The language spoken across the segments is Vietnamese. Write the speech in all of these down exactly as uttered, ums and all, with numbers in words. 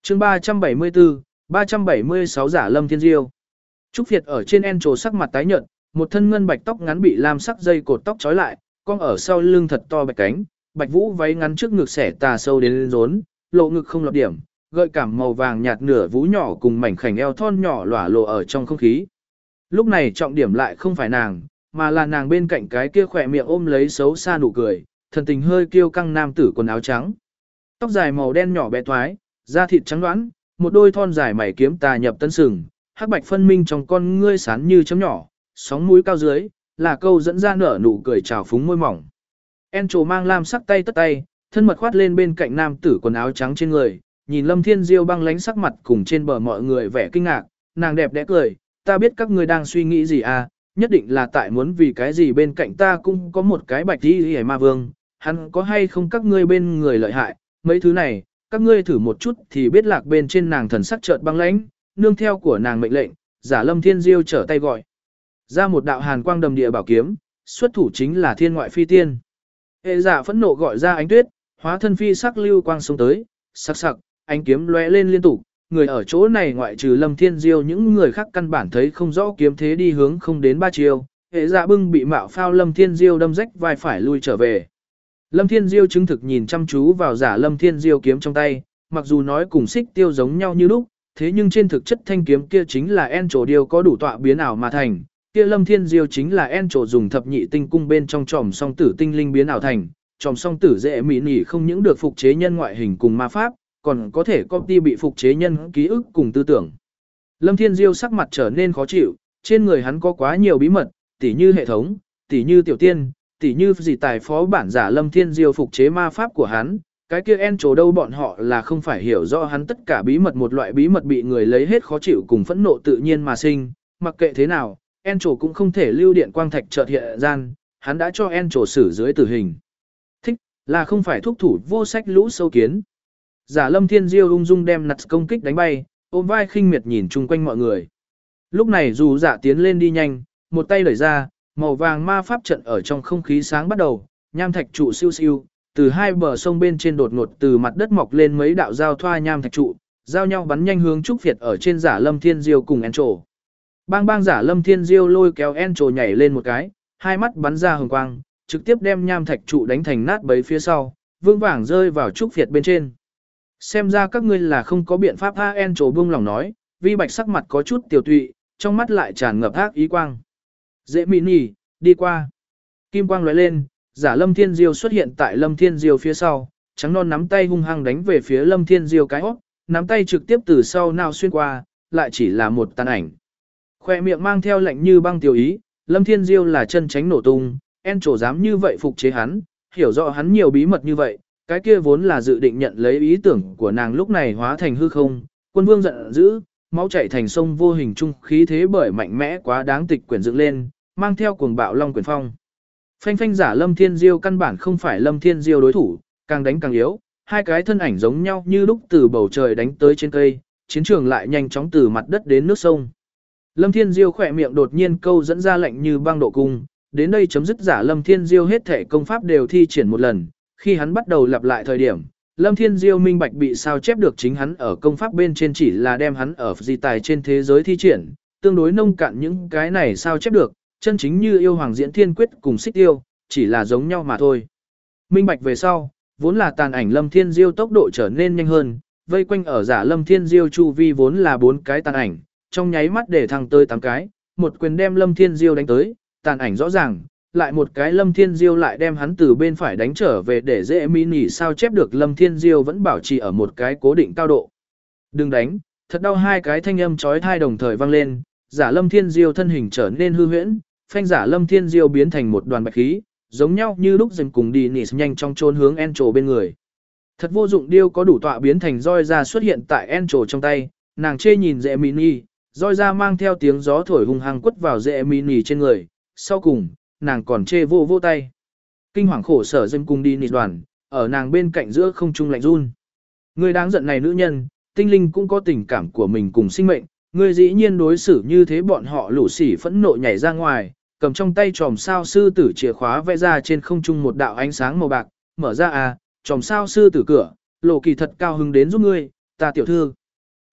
chương ba trăm bảy mươi tư, ba trăm bảy mươi sáu giả Lâm Thiên Diêu. Trúc Việt ở trên en trồ sắc mặt tái nhợt, một thân ngân bạch tóc ngắn bị lam sắc dây cột tóc trói lại, cong ở sau lưng thật to bạch cánh, bạch vũ váy ngắn trước ngực xẻ tà sâu đến lên rốn, lộ ngực không lọt điểm, gợi cảm màu vàng nhạt nửa vú nhỏ cùng mảnh khảnh eo thon nhỏ lỏa lộ ở trong không khí. Lúc này trọng điểm lại không phải nàng, mà là nàng bên cạnh cái kia khỏe miệng ôm lấy xấu xa nụ cười, thần tình hơi kiêu căng nam tử quần áo trắng. Tóc dài màu đen nhỏ bé thoái, da thịt trắng đoán, một đôi thon dài mày kiếm tà nhập tân sừng, hắc bạch phân minh trong con ngươi sán như chấm nhỏ, sóng mũi cao dưới, là câu dẫn ra nở nụ cười trào phúng môi mỏng. En trồ mang lam sắc tay tất tay, thân mật khoát lên bên cạnh nam tử quần áo trắng trên người, nhìn Lâm Thiên Diêu băng lánh sắc mặt cùng trên bờ mọi người vẻ kinh ngạc, nàng đẹp đẽ cười, ta biết các ngươi đang suy nghĩ gì à, nhất định là tại muốn vì cái gì bên cạnh ta cũng có một cái bạch y hề ma vương, hắn có hay không các ngươi bên người lợi hại, mấy thứ này, các ngươi thử một chút thì biết lạc bên trên nàng thần sắc chợt băng lãnh, nương theo của nàng mệnh lệnh, giả Lâm Thiên Diêu trở tay gọi ra một đạo hàn quang đầm địa bảo kiếm, xuất thủ chính là thiên ngoại phi tiên. Hệ giả phẫn nộ gọi ra ánh tuyết, hóa thân phi sắc lưu quang xông tới, sắc sắc, ánh kiếm lóe lên liên tục, người ở chỗ này ngoại trừ Lâm Thiên Diêu những người khác căn bản thấy không rõ kiếm thế đi hướng không đến ba chiều, hệ giả bưng bị mạo phao Lâm Thiên Diêu đâm rách vai phải lui trở về. Lâm Thiên Diêu chứng thực nhìn chăm chú vào giả Lâm Thiên Diêu kiếm trong tay, mặc dù nói cùng xích tiêu giống nhau như lúc, thế nhưng trên thực chất thanh kiếm kia chính là en trổ điêu có đủ tọa biến ảo mà thành, kia Lâm Thiên Diêu chính là en trổ dùng thập nhị tinh cung bên trong tròm song tử tinh linh biến ảo thành, tròm song tử dễ mỹ nỉ không những được phục chế nhân ngoại hình cùng ma pháp, còn có thể copy bị phục chế nhân ký ức cùng tư tưởng. Lâm Thiên Diêu sắc mặt trở nên khó chịu, trên người hắn có quá nhiều bí mật, tỉ như hệ thống, tỉ như tiểu tiên, tỉ như gì tài phó bản giả Lâm Thiên Diêu phục chế ma pháp của hắn, cái kia en trổ đâu bọn họ là không phải hiểu rõ hắn tất cả bí mật, một loại bí mật bị người lấy hết khó chịu cùng phẫn nộ tự nhiên mà sinh, mặc kệ thế nào, en trổ cũng không thể lưu điện quang thạch chợt hiện gian, hắn đã cho en trổ xử dưới tử hình. Thích, là không phải thúc thủ vô sách lũ sâu kiến. Giả Lâm Thiên Diêu ung dung đem nặt công kích đánh bay, ôm vai khinh miệt nhìn chung quanh mọi người. Lúc này dù giả tiến lên đi nhanh, một tay đẩy ra, màu vàng ma pháp trận ở trong không khí sáng bắt đầu, nham thạch trụ siêu siêu, từ hai bờ sông bên trên đột ngột từ mặt đất mọc lên mấy đạo giao thoa nham thạch trụ, giao nhau bắn nhanh hướng Trúc Việt ở trên giả Lâm Thiên Diêu cùng En Trổ. Bang bang giả Lâm Thiên Diêu lôi kéo En Trổ nhảy lên một cái, hai mắt bắn ra hồng quang, trực tiếp đem nham thạch trụ đánh thành nát bấy phía sau, vương vàng rơi vào Trúc Việt bên trên. Xem ra các ngươi là không có biện pháp ha. En Trổ buông lòng nói, Vi Bạch sắc mặt có chút tiểu tụy, trong mắt lại tràn ngập ác ý quang. Dễ mị nỉ, đi qua. Kim quang lóe lên, giả Lâm Thiên Diêu xuất hiện tại Lâm Thiên Diêu phía sau, trắng non nắm tay hung hăng đánh về phía Lâm Thiên Diêu cái hót, nắm tay trực tiếp từ sau nào xuyên qua, lại chỉ là một tàn ảnh. Khoe miệng mang theo lạnh như băng tiểu ý, Lâm Thiên Diêu là chân tránh nổ tung, En Trổ dám như vậy phục chế hắn, hiểu rõ hắn nhiều bí mật như vậy, cái kia vốn là dự định nhận lấy ý tưởng của nàng lúc này hóa thành hư không, quân vương giận dữ, máu chảy thành sông vô hình trung khí thế bởi mạnh mẽ quá đáng tịch quyển dựng lên, mang theo cuồng bạo long quyển phong. Phanh phanh giả Lâm Thiên Diêu căn bản không phải Lâm Thiên Diêu đối thủ, càng đánh càng yếu, hai cái thân ảnh giống nhau như lúc từ bầu trời đánh tới trên cây, chiến trường lại nhanh chóng từ mặt đất đến nước sông. Lâm Thiên Diêu khỏe miệng đột nhiên câu dẫn ra lệnh như băng độ cung, đến đây chấm dứt giả Lâm Thiên Diêu hết thể công pháp đều thi triển một lần, khi hắn bắt đầu lặp lại thời điểm, Lâm Thiên Diêu minh bạch bị sao chép được chính hắn ở công pháp bên trên chỉ là đem hắn ở di tài trên thế giới thi triển, tương đối nông cạn những cái này sao chép được, chân chính như yêu hoàng diễn thiên quyết cùng xích tiêu, chỉ là giống nhau mà thôi. Minh bạch về sau, vốn là tàn ảnh Lâm Thiên Diêu tốc độ trở nên nhanh hơn, vây quanh ở giả Lâm Thiên Diêu chu vi vốn là bốn cái tàn ảnh, trong nháy mắt để thăng tới tám cái, một quyền đem Lâm Thiên Diêu đánh tới, tàn ảnh rõ ràng, lại một cái Lâm Thiên Diêu lại đem hắn từ bên phải đánh trở về để dễ mini sao chép được Lâm Thiên Diêu vẫn bảo trì ở một cái cố định cao độ. Đừng đánh, thật đau, hai cái thanh âm chói tai đồng thời vang lên, giả Lâm Thiên Diêu thân hình trở nên hư huyễn, phanh giả Lâm Thiên Diêu biến thành một đoàn bạch khí, giống nhau như lúc dần cùng đi nỉ nhanh trong trốn hướng En Trổ bên người. Thật vô dụng điêu có đủ tọa biến thành roi ra xuất hiện tại En Trổ trong tay, nàng chê nhìn dễ mini, roi ra mang theo tiếng gió thổi hung hăng quất vào dễ mini trên người, sau cùng, nàng còn chê vô vô tay. Kinh hoàng khổ sở dần cùng đi nỉ đoàn, ở nàng bên cạnh giữa không trung lạnh run. Người đáng giận này nữ nhân, tinh linh cũng có tình cảm của mình cùng sinh mệnh, người dĩ nhiên đối xử như thế. Bọn họ lũ sỉ phẫn nộ nhảy ra ngoài, cầm trong tay tròm sao sư tử chìa khóa vẽ ra trên không trung một đạo ánh sáng màu bạc, mở ra à, tròm sao sư tử cửa, lộ kỳ thật cao hứng đến giúp ngươi, ta tiểu thư.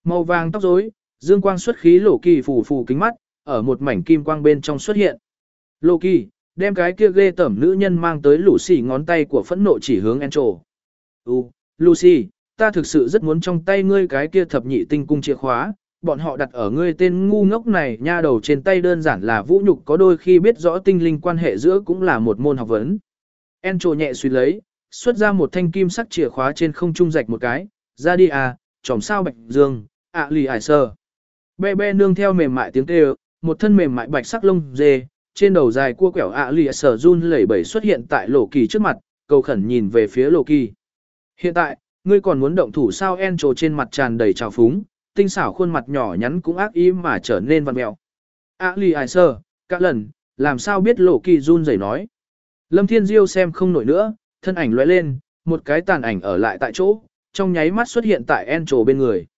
Màu vàng tóc rối, dương quang xuất khí Lộ Kỳ phù phù kính mắt, ở một mảnh kim quang bên trong xuất hiện. Lộ Kỳ, đem cái kia ghê tởm nữ nhân mang tới Lucy ngón tay của phẫn nộ chỉ hướng Encho. "U, Lucy, ta thực sự rất muốn trong tay ngươi cái kia thập nhị tinh cung chìa khóa, bọn họ đặt ở ngươi tên ngu ngốc này nha đầu trên tay đơn giản là vũ nhục, có đôi khi biết rõ tinh linh quan hệ giữa cũng là một môn học vấn." Encho nhẹ suy lấy, xuất ra một thanh kim sắc chìa khóa trên không trung rạch một cái, "Ra đi à, chòm sao bạch dương, ạ lì ải sơ." Be be nương theo mềm mại tiếng kêu, một thân mềm mại bạch sắc lông dê, trên đầu dài cua quẹo ạ lì ải sơ run lẩy bẩy xuất hiện tại Lộ Kỳ trước mặt, cầu khẩn nhìn về phía Lộ Kỳ. "Hiện tại, ngươi còn muốn động thủ sao?" Encho trên mặt tràn đầy trào phúng, tinh xảo khuôn mặt nhỏ nhắn cũng ác ý mà trở nên vặn mèo. "ạ lì ải sơ, các lần, làm sao biết?" Lộ Kỳ run rẩy nói. Lâm Thiên Diêu xem không nổi nữa, thân ảnh lóe lên, một cái tàn ảnh ở lại tại chỗ, trong nháy mắt xuất hiện tại Encho bên người.